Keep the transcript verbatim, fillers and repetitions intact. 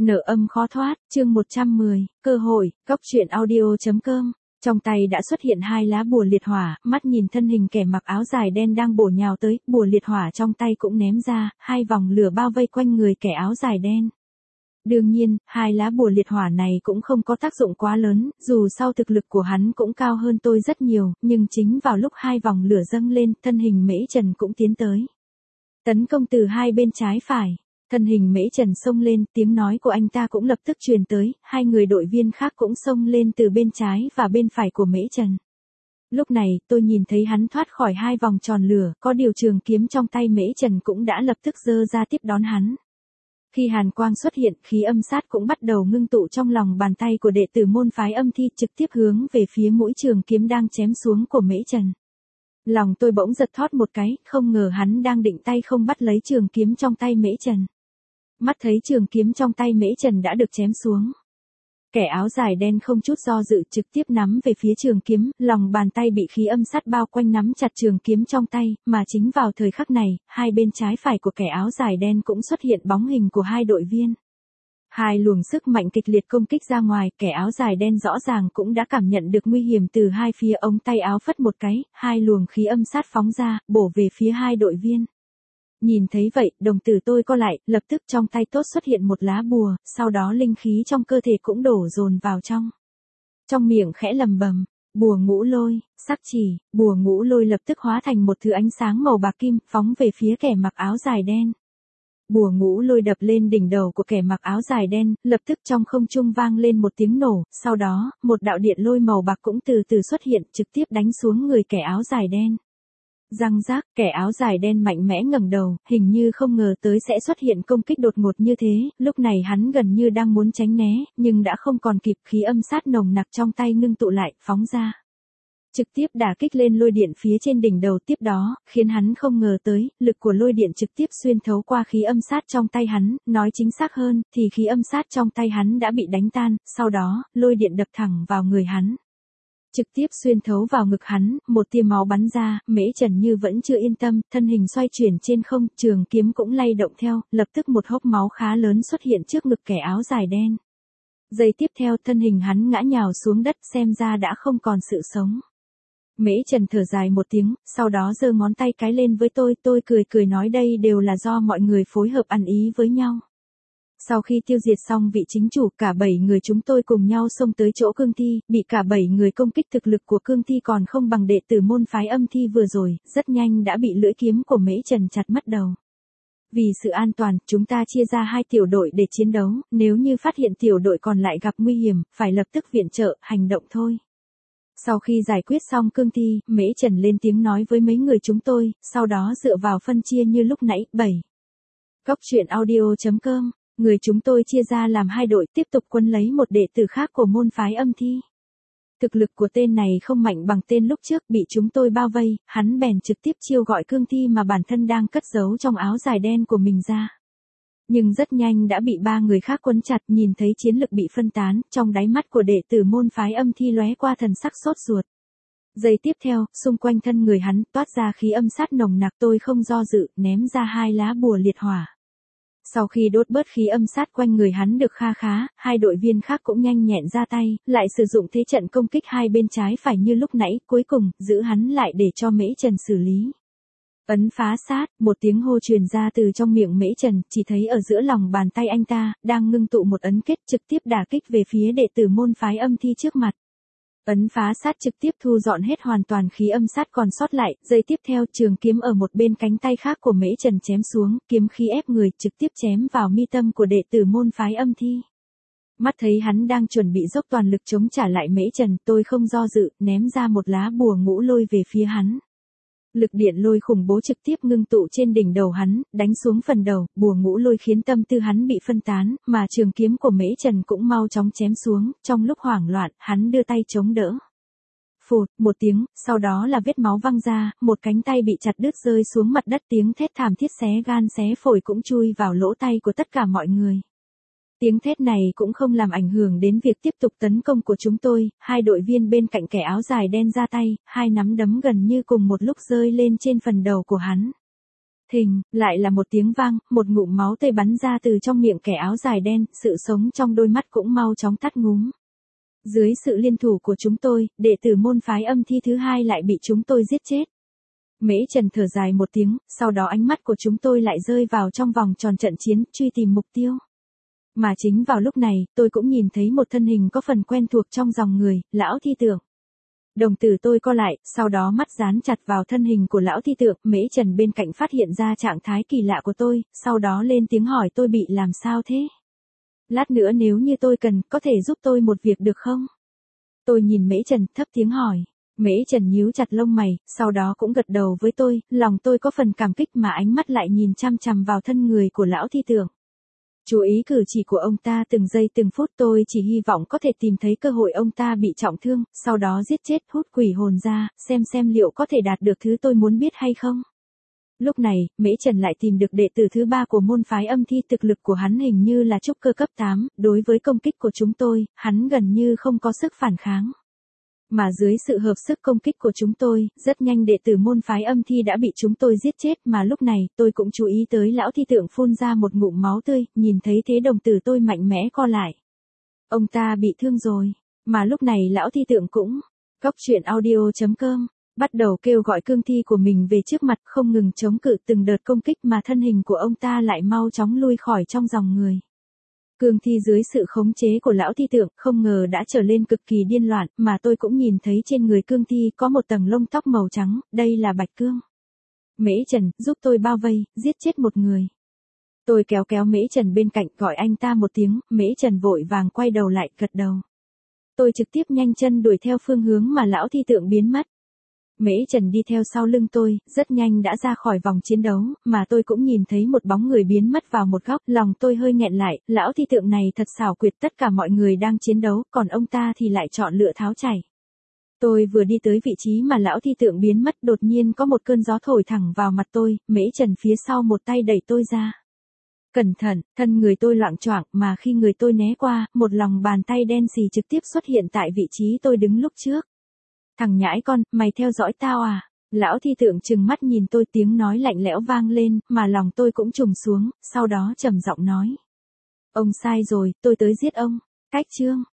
Nợ âm khó thoát, chương một trăm mười, cơ hội, góc truyện audio.com. Trong tay đã xuất hiện hai lá bùa liệt hỏa, mắt nhìn thân hình kẻ mặc áo dài đen đang bổ nhào tới, bùa liệt hỏa trong tay cũng ném ra, hai vòng lửa bao vây quanh người kẻ áo dài đen. Đương nhiên, hai lá bùa liệt hỏa này cũng không có tác dụng quá lớn, dù sau thực lực của hắn cũng cao hơn tôi rất nhiều, nhưng chính vào lúc hai vòng lửa dâng lên, thân hình Mễ Trần cũng tiến tới. Tấn công từ hai bên trái phải. Thân hình Mễ Trần xông lên, tiếng nói của anh ta cũng lập tức truyền tới, hai người đội viên khác cũng xông lên từ bên trái và bên phải của Mễ Trần. Lúc này, tôi nhìn thấy hắn thoát khỏi hai vòng tròn lửa, có điều trường kiếm trong tay Mễ Trần cũng đã lập tức giơ ra tiếp đón hắn. Khi hàn quang xuất hiện, khí âm sát cũng bắt đầu ngưng tụ trong lòng bàn tay của đệ tử môn phái âm thi trực tiếp hướng về phía mũi trường kiếm đang chém xuống của Mễ Trần. Lòng tôi bỗng giật thót một cái, không ngờ hắn đang định tay không bắt lấy trường kiếm trong tay Mễ Trần. Mắt thấy trường kiếm trong tay Mễ Trần đã được chém xuống. Kẻ áo dài đen không chút do dự trực tiếp nắm về phía trường kiếm, lòng bàn tay bị khí âm sát bao quanh nắm chặt trường kiếm trong tay, mà chính vào thời khắc này, hai bên trái phải của kẻ áo dài đen cũng xuất hiện bóng hình của hai đội viên. Hai luồng sức mạnh kịch liệt công kích ra ngoài, kẻ áo dài đen rõ ràng cũng đã cảm nhận được nguy hiểm từ hai phía, ống tay áo phất một cái, hai luồng khí âm sát phóng ra, bổ về phía hai đội viên. Nhìn thấy vậy, đồng tử tôi co lại, lập tức trong tay tốt xuất hiện một lá bùa, sau đó linh khí trong cơ thể cũng đổ dồn vào trong. Trong miệng khẽ lầm bầm, bùa ngũ lôi, sắc chỉ, bùa ngũ lôi lập tức hóa thành một thứ ánh sáng màu bạc kim, phóng về phía kẻ mặc áo dài đen. Bùa ngũ lôi đập lên đỉnh đầu của kẻ mặc áo dài đen, lập tức trong không trung vang lên một tiếng nổ, sau đó, một đạo điện lôi màu bạc cũng từ từ xuất hiện, trực tiếp đánh xuống người kẻ áo dài đen. Răng rác, kẻ áo dài đen mạnh mẽ ngẩng đầu, hình như không ngờ tới sẽ xuất hiện công kích đột ngột như thế, lúc này hắn gần như đang muốn tránh né, nhưng đã không còn kịp, khí âm sát nồng nặc trong tay ngưng tụ lại, phóng ra. Trực tiếp đả kích lên lôi điện phía trên đỉnh đầu, tiếp đó, khiến hắn không ngờ tới, lực của lôi điện trực tiếp xuyên thấu qua khí âm sát trong tay hắn, nói chính xác hơn, thì khí âm sát trong tay hắn đã bị đánh tan, sau đó, lôi điện đập thẳng vào người hắn. Trực tiếp xuyên thấu vào ngực hắn, một tia máu bắn ra, Mễ Trần như vẫn chưa yên tâm, thân hình xoay chuyển trên không, trường kiếm cũng lay động theo, lập tức một hốc máu khá lớn xuất hiện trước ngực kẻ áo dài đen. Giây tiếp theo, thân hình hắn ngã nhào xuống đất, xem ra đã không còn sự sống. Mễ Trần thở dài một tiếng, sau đó giơ ngón tay cái lên với tôi, tôi cười cười nói đây đều là do mọi người phối hợp ăn ý với nhau. Sau khi tiêu diệt xong vị chính chủ, cả bảy người chúng tôi cùng nhau xông tới chỗ cương thi, bị cả bảy người công kích, thực lực của cương thi còn không bằng đệ tử môn phái âm thi vừa rồi, rất nhanh đã bị lưỡi kiếm của Mễ Trần chặt mất đầu. Vì sự an toàn, chúng ta chia ra hai tiểu đội để chiến đấu, nếu như phát hiện tiểu đội còn lại gặp nguy hiểm, phải lập tức viện trợ, hành động thôi. Sau khi giải quyết xong cương thi, Mễ Trần lên tiếng nói với mấy người chúng tôi, sau đó dựa vào phân chia như lúc nãy, bảy. Góc truyện audio.com. Người chúng tôi chia ra làm hai đội, tiếp tục quân lấy một đệ tử khác của môn phái âm thi. Thực lực của tên này không mạnh bằng tên lúc trước, bị chúng tôi bao vây, hắn bèn trực tiếp chiêu gọi cương thi mà bản thân đang cất giấu trong áo dài đen của mình ra. Nhưng rất nhanh đã bị ba người khác quấn chặt, nhìn thấy chiến lực bị phân tán, trong đáy mắt của đệ tử môn phái âm thi lóe qua thần sắc sốt ruột. Giây tiếp theo, xung quanh thân người hắn toát ra khí âm sát nồng nặc, tôi không do dự, ném ra hai lá bùa liệt hỏa. Sau khi đốt bớt khí âm sát quanh người hắn được kha khá, hai đội viên khác cũng nhanh nhẹn ra tay, lại sử dụng thế trận công kích hai bên trái phải như lúc nãy, cuối cùng, giữ hắn lại để cho Mễ Trần xử lý. Ấn phá sát, một tiếng hô truyền ra từ trong miệng Mễ Trần, chỉ thấy ở giữa lòng bàn tay anh ta, đang ngưng tụ một ấn kết trực tiếp đả kích về phía đệ tử môn phái âm thi trước mặt. Ấn phá sát trực tiếp thu dọn hết hoàn toàn khí âm sát còn sót lại, giây tiếp theo trường kiếm ở một bên cánh tay khác của Mễ Trần chém xuống, kiếm khí ép người trực tiếp chém vào mi tâm của đệ tử môn phái âm thi. Mắt thấy hắn đang chuẩn bị dốc toàn lực chống trả lại Mễ Trần, tôi không do dự, ném ra một lá bùa ngũ lôi về phía hắn. Lực điện lôi khủng bố trực tiếp ngưng tụ trên đỉnh đầu hắn, đánh xuống phần đầu, bùa ngũ lôi khiến tâm tư hắn bị phân tán, mà trường kiếm của Mễ Trần cũng mau chóng chém xuống, trong lúc hoảng loạn, hắn đưa tay chống đỡ. Phụt, một tiếng, sau đó là vết máu văng ra, một cánh tay bị chặt đứt rơi xuống mặt đất, tiếng thét thảm thiết xé gan xé phổi cũng chui vào lỗ tai của tất cả mọi người. Tiếng thét này cũng không làm ảnh hưởng đến việc tiếp tục tấn công của chúng tôi, hai đội viên bên cạnh kẻ áo dài đen ra tay, hai nắm đấm gần như cùng một lúc rơi lên trên phần đầu của hắn. Thình, lại là một tiếng vang, một ngụm máu tươi bắn ra từ trong miệng kẻ áo dài đen, sự sống trong đôi mắt cũng mau chóng tắt ngúm. Dưới sự liên thủ của chúng tôi, đệ tử môn phái âm thi thứ hai lại bị chúng tôi giết chết. Mễ Trần thở dài một tiếng, sau đó ánh mắt của chúng tôi lại rơi vào trong vòng tròn trận chiến, truy tìm mục tiêu. Mà chính vào lúc này, tôi cũng nhìn thấy một thân hình có phần quen thuộc trong dòng người, lão thi tượng. Đồng tử tôi co lại, sau đó mắt dán chặt vào thân hình của lão thi tượng, Mễ Trần bên cạnh phát hiện ra trạng thái kỳ lạ của tôi, sau đó lên tiếng hỏi tôi bị làm sao thế? Lát nữa nếu như tôi cần, có thể giúp tôi một việc được không? Tôi nhìn Mễ Trần, thấp tiếng hỏi. Mễ Trần nhíu chặt lông mày, sau đó cũng gật đầu với tôi, lòng tôi có phần cảm kích mà ánh mắt lại nhìn chăm chằm vào thân người của lão thi tượng. Chú ý cử chỉ của ông ta từng giây từng phút, tôi chỉ hy vọng có thể tìm thấy cơ hội ông ta bị trọng thương, sau đó giết chết hút quỷ hồn ra, xem xem liệu có thể đạt được thứ tôi muốn biết hay không. Lúc này, Mễ Trần lại tìm được đệ tử thứ ba của môn phái âm thi, thực lực của hắn hình như là trúc cơ cấp tám, đối với công kích của chúng tôi, hắn gần như không có sức phản kháng. Mà dưới sự hợp sức công kích của chúng tôi, rất nhanh đệ tử môn phái âm thi đã bị chúng tôi giết chết, mà lúc này, tôi cũng chú ý tới lão thi tượng phun ra một ngụm máu tươi, nhìn thấy thế đồng tử tôi mạnh mẽ co lại. Ông ta bị thương rồi, mà lúc này lão thi tượng cũng, Cóc truyện audio chấm com, bắt đầu kêu gọi cương thi của mình về trước mặt, không ngừng chống cự từng đợt công kích mà thân hình của ông ta lại mau chóng lui khỏi trong dòng người. Cương thi dưới sự khống chế của lão thi tượng không ngờ đã trở lên cực kỳ điên loạn, mà tôi cũng nhìn thấy trên người cương thi có một tầng lông tóc màu trắng, đây là bạch cương. Mễ Trần, giúp tôi bao vây, giết chết một người. Tôi kéo kéo Mễ Trần bên cạnh, gọi anh ta một tiếng, Mễ Trần vội vàng quay đầu lại, gật đầu. Tôi trực tiếp nhanh chân đuổi theo phương hướng mà lão thi tượng biến mất. Mễ Trần đi theo sau lưng tôi, rất nhanh đã ra khỏi vòng chiến đấu, mà tôi cũng nhìn thấy một bóng người biến mất vào một góc, lòng tôi hơi nghẹn lại, lão thi tượng này thật xảo quyệt, tất cả mọi người đang chiến đấu, còn ông ta thì lại chọn lựa tháo chạy. Tôi vừa đi tới vị trí mà lão thi tượng biến mất, đột nhiên có một cơn gió thổi thẳng vào mặt tôi, Mễ Trần phía sau một tay đẩy tôi ra. Cẩn thận, thân người tôi loạng choạng, mà khi người tôi né qua, một lòng bàn tay đen xì trực tiếp xuất hiện tại vị trí tôi đứng lúc trước. Thằng nhãi con, mày theo dõi tao à? Lão thi tượng trừng mắt nhìn tôi, tiếng nói lạnh lẽo vang lên, mà lòng tôi cũng trùng xuống, sau đó trầm giọng nói. Ông sai rồi, tôi tới giết ông. Cách chương.